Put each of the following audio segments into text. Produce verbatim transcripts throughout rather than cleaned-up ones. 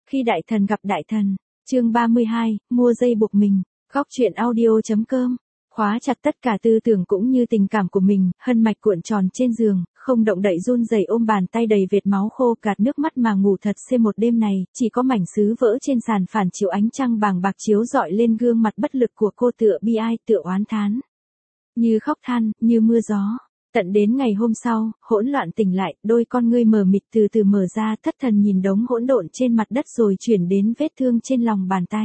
Khi đại thần gặp đại thần, chương ba mươi hai, mua dây buộc mình, góc truyện audio.com, khóa chặt tất cả tư tưởng cũng như tình cảm của mình, Hân Mạch cuộn tròn trên giường, không động đậy run rẩy ôm bàn tay đầy vệt máu khô gạt nước mắt mà ngủ thật xê một đêm này, chỉ có mảnh sứ vỡ trên sàn phản chiếu ánh trăng bàng bạc chiếu rọi lên gương mặt bất lực của cô tựa bi ai tựa oán thán. Như khóc than, như mưa gió. Tận đến ngày hôm sau, hỗn loạn tỉnh lại, đôi con ngươi mờ mịt từ từ mở ra, thất thần nhìn đống hỗn độn trên mặt đất rồi chuyển đến vết thương trên lòng bàn tay.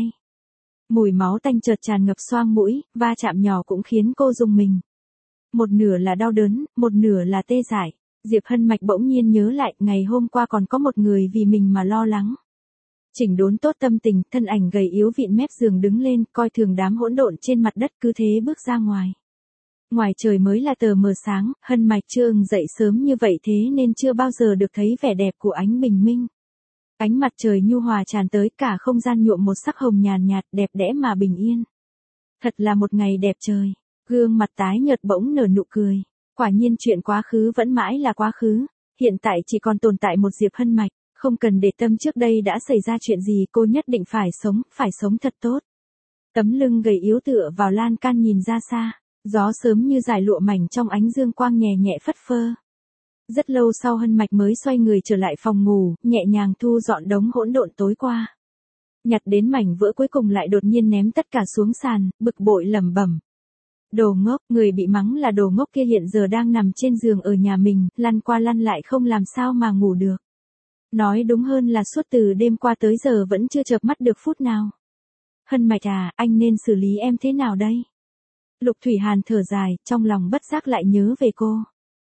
Mùi máu tanh chợt tràn ngập xoang mũi, va chạm nhỏ cũng khiến cô rùng mình. Một nửa là đau đớn, một nửa là tê dại. Diệp Hân Mạch bỗng nhiên nhớ lại, ngày hôm qua còn có một người vì mình mà lo lắng. Chỉnh đốn tốt tâm tình, thân ảnh gầy yếu vịn mép giường đứng lên, coi thường đám hỗn độn trên mặt đất, cứ thế bước ra ngoài. Ngoài trời mới là tờ mờ sáng, Hân Mạch chưa ưng dậy sớm như vậy thế nên chưa bao giờ được thấy vẻ đẹp của ánh bình minh. Ánh mặt trời nhu hòa tràn tới, cả không gian nhuộm một sắc hồng nhàn nhạt, đẹp đẽ mà bình yên. Thật là một ngày đẹp trời. Gương mặt tái nhợt bỗng nở nụ cười. Quả nhiên chuyện quá khứ vẫn mãi là quá khứ. Hiện tại chỉ còn tồn tại một Diệp Hân Mạch. Không cần để tâm trước đây đã xảy ra chuyện gì, cô nhất định phải sống, phải sống thật tốt. Tấm lưng gầy yếu tựa vào lan can nhìn ra xa. Gió sớm như dải lụa mảnh trong ánh dương quang nhẹ nhẹ phất phơ. Rất lâu sau Hân Mạch mới xoay người trở lại phòng ngủ, nhẹ nhàng thu dọn đống hỗn độn tối qua. Nhặt đến mảnh vỡ cuối cùng lại đột nhiên ném tất cả xuống sàn, bực bội lẩm bẩm. Đồ ngốc, người bị mắng là đồ ngốc kia hiện giờ đang nằm trên giường ở nhà mình, lăn qua lăn lại không làm sao mà ngủ được. Nói đúng hơn là suốt từ đêm qua tới giờ vẫn chưa chợp mắt được phút nào. Hân Mạch à, anh nên xử lý em thế nào đây? Lục Thủy Hàn thở dài, trong lòng bất giác lại nhớ về cô.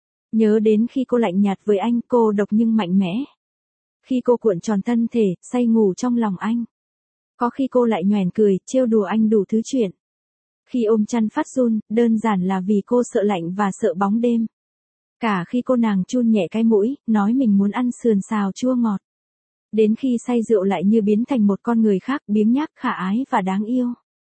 Nhớ đến khi cô lạnh nhạt với anh, cô độc nhưng mạnh mẽ. Khi cô cuộn tròn thân thể, say ngủ trong lòng anh. Có khi cô lại nhoẻn cười, trêu đùa anh đủ thứ chuyện. Khi ôm chăn phát run, đơn giản là vì cô sợ lạnh và sợ bóng đêm. Cả khi cô nàng chun nhẹ cái mũi, nói mình muốn ăn sườn xào chua ngọt. Đến khi say rượu lại như biến thành một con người khác, biếng nhác khả ái và đáng yêu.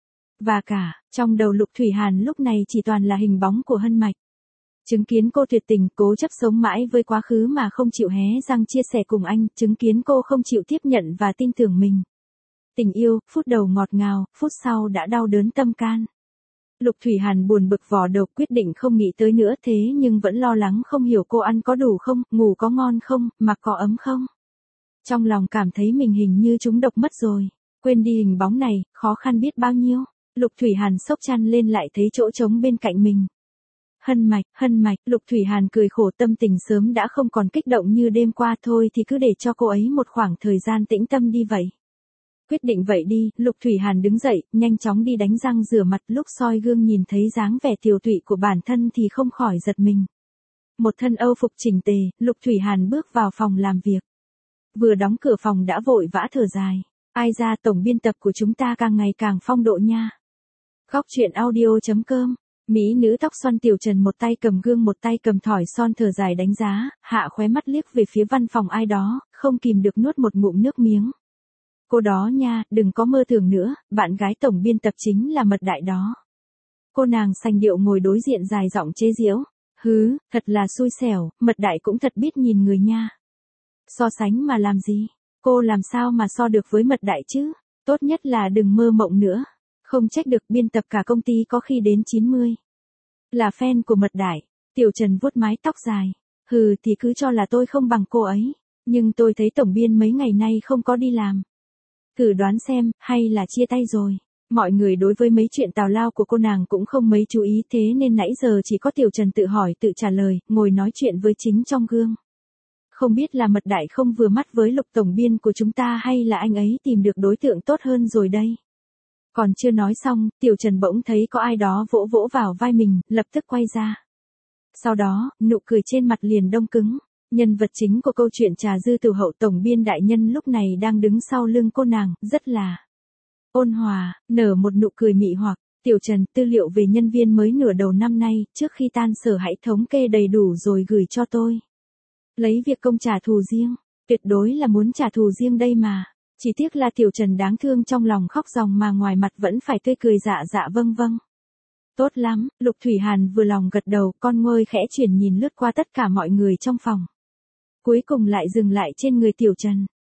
Và cả, trong đầu Lục Thủy Hàn lúc này chỉ toàn là hình bóng của Hân Mạch. Chứng kiến cô tuyệt tình, cố chấp sống mãi với quá khứ mà không chịu hé răng chia sẻ cùng anh, chứng kiến cô không chịu tiếp nhận và tin tưởng mình. Tình yêu, phút đầu ngọt ngào, phút sau đã đau đớn tâm can. Lục Thủy Hàn buồn bực vò đầu, quyết định không nghĩ tới nữa, thế nhưng vẫn lo lắng không hiểu cô ăn có đủ không, ngủ có ngon không, mặc có ấm không. Trong lòng cảm thấy mình hình như trúng độc mất rồi, quên đi hình bóng này, khó khăn biết bao nhiêu. Lục Thủy Hàn xốc chăn lên lại thấy chỗ trống bên cạnh mình. Hân Mạch, Hân Mạch, Lục Thủy Hàn cười khổ, tâm tình sớm đã không còn kích động như đêm qua, thôi thì cứ để cho cô ấy một khoảng thời gian tĩnh tâm đi vậy. Quyết định vậy đi, Lục Thủy Hàn đứng dậy, nhanh chóng đi đánh răng rửa mặt, lúc soi gương nhìn thấy dáng vẻ tiều tụy của bản thân thì không khỏi giật mình. Một thân âu phục chỉnh tề, Lục Thủy Hàn bước vào phòng làm việc. Vừa đóng cửa phòng đã vội vã thở dài. Ai ra, tổng biên tập của chúng ta càng ngày càng phong độ nha. Góc truyện audio.com, mỹ nữ tóc xoăn Tiểu Trần một tay cầm gương một tay cầm thỏi son thở dài đánh giá, hạ khóe mắt liếc về phía văn phòng ai đó, không kìm được nuốt một ngụm nước miếng. Cô đó nha, đừng có mơ tưởng nữa, bạn gái tổng biên tập chính là Mật Đại đó. Cô nàng sành điệu ngồi đối diện dài giọng chế giễu, hứ, thật là xui xẻo, Mật Đại cũng thật biết nhìn người nha. So sánh mà làm gì, cô làm sao mà so được với Mật Đại chứ, tốt nhất là đừng mơ mộng nữa. Không trách được, biên tập cả công ty có khi đến chín mươi. Là fan của Mật Đại. Tiểu Trần vuốt mái tóc dài. Hừ thì cứ cho là tôi không bằng cô ấy. Nhưng tôi thấy tổng biên mấy ngày nay không có đi làm. Thử đoán xem, hay là chia tay rồi. Mọi người đối với mấy chuyện tào lao của cô nàng cũng không mấy chú ý, thế nên nãy giờ chỉ có Tiểu Trần tự hỏi tự trả lời, ngồi nói chuyện với chính trong gương. Không biết là Mật Đại không vừa mắt với Lục tổng biên của chúng ta hay là anh ấy tìm được đối tượng tốt hơn rồi đây. Còn chưa nói xong, Tiểu Trần bỗng thấy có ai đó vỗ vỗ vào vai mình, lập tức quay ra. Sau đó, nụ cười trên mặt liền đông cứng. Nhân vật chính của câu chuyện Trà Dư Tử Hậu tổng biên đại nhân lúc này đang đứng sau lưng cô nàng, rất là ôn hòa, nở một nụ cười mị hoặc. Tiểu Trần, tư liệu về nhân viên mới nửa đầu năm nay, trước khi tan sở hãy thống kê đầy đủ rồi gửi cho tôi. Lấy việc công trả thù riêng, tuyệt đối là muốn trả thù riêng đây mà. Chỉ tiếc là Tiểu Trần đáng thương, trong lòng khóc ròng mà ngoài mặt vẫn phải tươi cười dạ dạ vâng vâng. Tốt lắm, Lục Thủy Hàn vừa lòng gật đầu, con ngôi khẽ chuyển nhìn lướt qua tất cả mọi người trong phòng. Cuối cùng lại dừng lại trên người Tiểu Trần.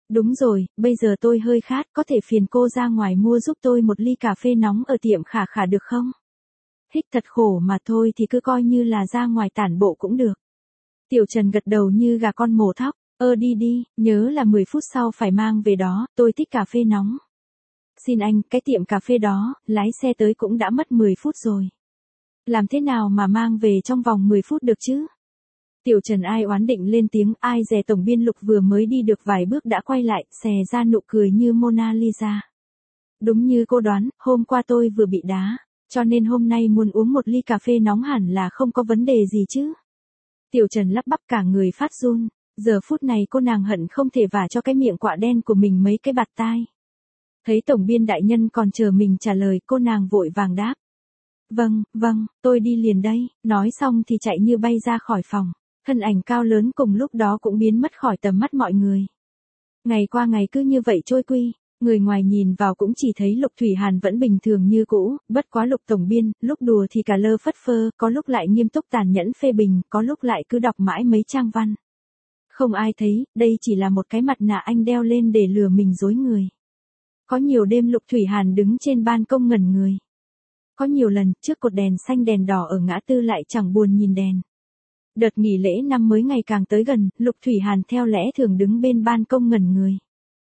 Đúng rồi, bây giờ tôi hơi khát, có thể phiền cô ra ngoài mua giúp tôi một ly cà phê nóng ở tiệm Khả Khả được không? Hích thật khổ mà thôi thì cứ coi như là ra ngoài tản bộ cũng được. Tiểu Trần gật đầu như gà con mổ thóc, ơ đi đi, nhớ là mười phút sau phải mang về đó, tôi thích cà phê nóng. Xin anh, cái tiệm cà phê đó, lái xe tới cũng đã mất mười phút rồi. Làm thế nào mà mang về trong vòng mười phút được chứ? Tiểu Trần ai oán định lên tiếng, ai dè tổng biên Lục vừa mới đi được vài bước đã quay lại, xè ra nụ cười như Mona Lisa. Đúng như cô đoán, hôm qua tôi vừa bị đá, cho nên hôm nay muốn uống một ly cà phê nóng hẳn là không có vấn đề gì chứ. Tiểu Trần lắp bắp cả người phát run, giờ phút này cô nàng hận không thể vả cho cái miệng quạ đen của mình mấy cái bạt tai. Thấy tổng biên đại nhân còn chờ mình trả lời, cô nàng vội vàng đáp. Vâng, vâng, tôi đi liền đây, nói xong thì chạy như bay ra khỏi phòng, thân ảnh cao lớn cùng lúc đó cũng biến mất khỏi tầm mắt mọi người. Ngày qua ngày cứ như vậy trôi quy, người ngoài nhìn vào cũng chỉ thấy Lục Thủy Hàn vẫn bình thường như cũ, bất quá Lục tổng biên, lúc đùa thì cả lơ phất phơ, có lúc lại nghiêm túc tàn nhẫn phê bình, có lúc lại cứ đọc mãi mấy trang văn. Không ai thấy, đây chỉ là một cái mặt nạ anh đeo lên để lừa mình dối người. Có nhiều đêm Lục Thủy Hàn đứng trên ban công ngẩn người. Có nhiều lần, trước cột đèn xanh đèn đỏ ở ngã tư lại chẳng buồn nhìn đèn. Đợt nghỉ lễ năm mới ngày càng tới gần, Lục Thủy Hàn theo lẽ thường đứng bên ban công ngẩn người.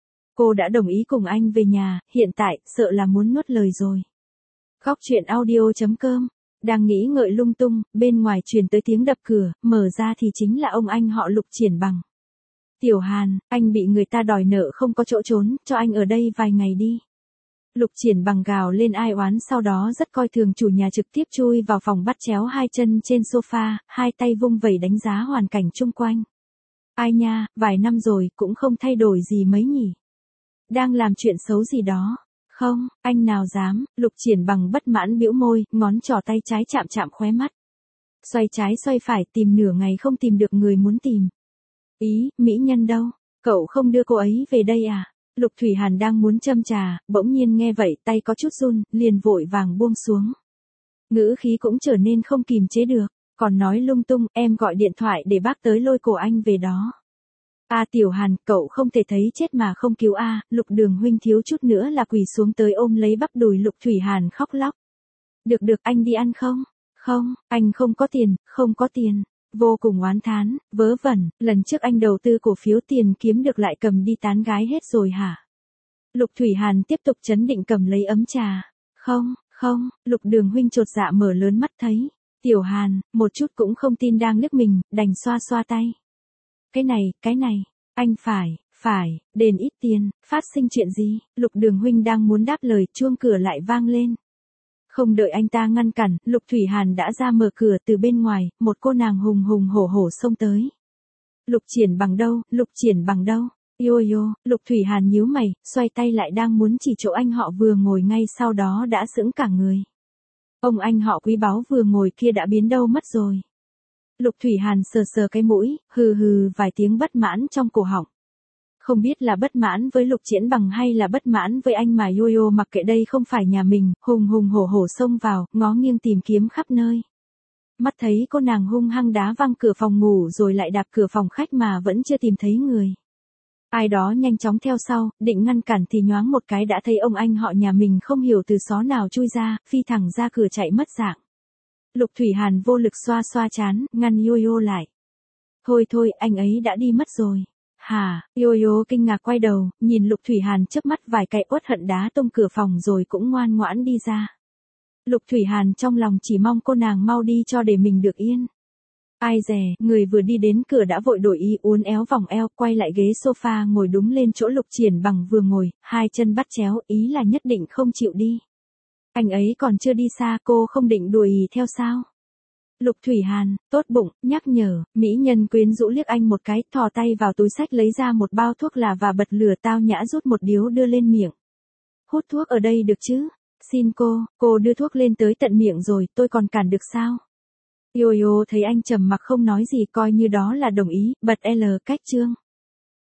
Cô đã đồng ý cùng anh về nhà, hiện tại, sợ là muốn nuốt lời rồi. Góc truyện audio chấm com, đang nghĩ ngợi lung tung, bên ngoài truyền tới tiếng đập cửa, mở ra thì chính là ông anh họ Lục Triển Bằng. Tiểu Hàn, anh bị người ta đòi nợ không có chỗ trốn, cho anh ở đây vài ngày đi. Lục Triển Bằng gào lên ai oán, sau đó rất coi thường chủ nhà, trực tiếp chui vào phòng bắt chéo hai chân trên sofa, hai tay vung vẩy đánh giá hoàn cảnh chung quanh. Ai nha, vài năm rồi cũng không thay đổi gì mấy nhỉ. Đang làm chuyện xấu gì đó. Không, anh nào dám, Lục Triển Bằng bất mãn bĩu môi, ngón trỏ tay trái chạm chạm khóe mắt. Xoay trái xoay phải tìm nửa ngày không tìm được người muốn tìm. Ý, mỹ nhân đâu? Cậu không đưa cô ấy về đây à? Lục Thủy Hàn đang muốn châm trà, bỗng nhiên nghe vậy tay có chút run, liền vội vàng buông xuống. Ngữ khí cũng trở nên không kìm chế được, còn nói lung tung, em gọi điện thoại để bác tới lôi cổ anh về đó. À Tiểu Hàn, cậu không thể thấy chết mà không cứu a, à, Lục Đường huynh thiếu chút nữa là quỳ xuống tới ôm lấy bắp đùi Lục Thủy Hàn khóc lóc. Được được, anh đi ăn không? Không, anh không có tiền, không có tiền. Vô cùng oán thán, vớ vẩn, lần trước anh đầu tư cổ phiếu tiền kiếm được lại cầm đi tán gái hết rồi hả? Lục Thủy Hàn tiếp tục trấn định cầm lấy ấm trà. Không, không, Lục Đường huynh chột dạ mở lớn mắt thấy. Tiểu Hàn, một chút cũng không tin đang liếc mình, đành xoa xoa tay. Cái này, cái này, anh phải, phải, đền ít tiền, phát sinh chuyện gì? Lục Đường huynh đang muốn đáp lời, chuông cửa lại vang lên. Không đợi anh ta ngăn cản, Lục Thủy Hàn đã ra mở cửa, từ bên ngoài, một cô nàng hùng hùng hổ hổ xông tới. Lục Triển Bằng đâu, Lục Triển Bằng đâu? Yo yo, Lục Thủy Hàn nhíu mày, xoay tay lại đang muốn chỉ chỗ anh họ vừa ngồi ngay sau đó đã sững cả người. Ông anh họ quý báu vừa ngồi kia đã biến đâu mất rồi. Lục Thủy Hàn sờ sờ cái mũi, hừ hừ vài tiếng bất mãn trong cổ họng. Không biết là bất mãn với Lục Triển Bằng hay là bất mãn với anh mà Yo-Yo mặc kệ đây không phải nhà mình, hùng hùng hổ hổ xông vào, ngó nghiêng tìm kiếm khắp nơi. Mắt thấy cô nàng hung hăng đá văng cửa phòng ngủ rồi lại đạp cửa phòng khách mà vẫn chưa tìm thấy người. Ai đó nhanh chóng theo sau, định ngăn cản thì nhoáng một cái đã thấy ông anh họ nhà mình không hiểu từ xó nào chui ra, phi thẳng ra cửa chạy mất dạng. Lục Thủy Hàn vô lực xoa xoa trán, ngăn Yo-Yo lại. Thôi thôi, anh ấy đã đi mất rồi. Hả, Yo-Yo kinh ngạc quay đầu, nhìn Lục Thủy Hàn chớp mắt vài cái uất hận đá tung cửa phòng rồi cũng ngoan ngoãn đi ra. Lục Thủy Hàn trong lòng chỉ mong cô nàng mau đi cho để mình được yên. Ai dè, người vừa đi đến cửa đã vội đổi ý, uốn éo vòng eo, quay lại ghế sofa ngồi đúng lên chỗ Lục Triển Bằng vừa ngồi, hai chân bắt chéo, ý là nhất định không chịu đi. Anh ấy còn chưa đi xa, cô không định đùa ý theo sao? Lục Thủy Hàn, tốt bụng, nhắc nhở, mỹ nhân quyến rũ liếc anh một cái, thò tay vào túi xách lấy ra một bao thuốc lào và bật lửa, tao nhã rút một điếu đưa lên miệng. Hút thuốc ở đây được chứ? Xin cô, cô đưa thuốc lên tới tận miệng rồi, tôi còn cản được sao? Yo-Yo thấy anh trầm mặc không nói gì coi như đó là đồng ý, bật L cách chương.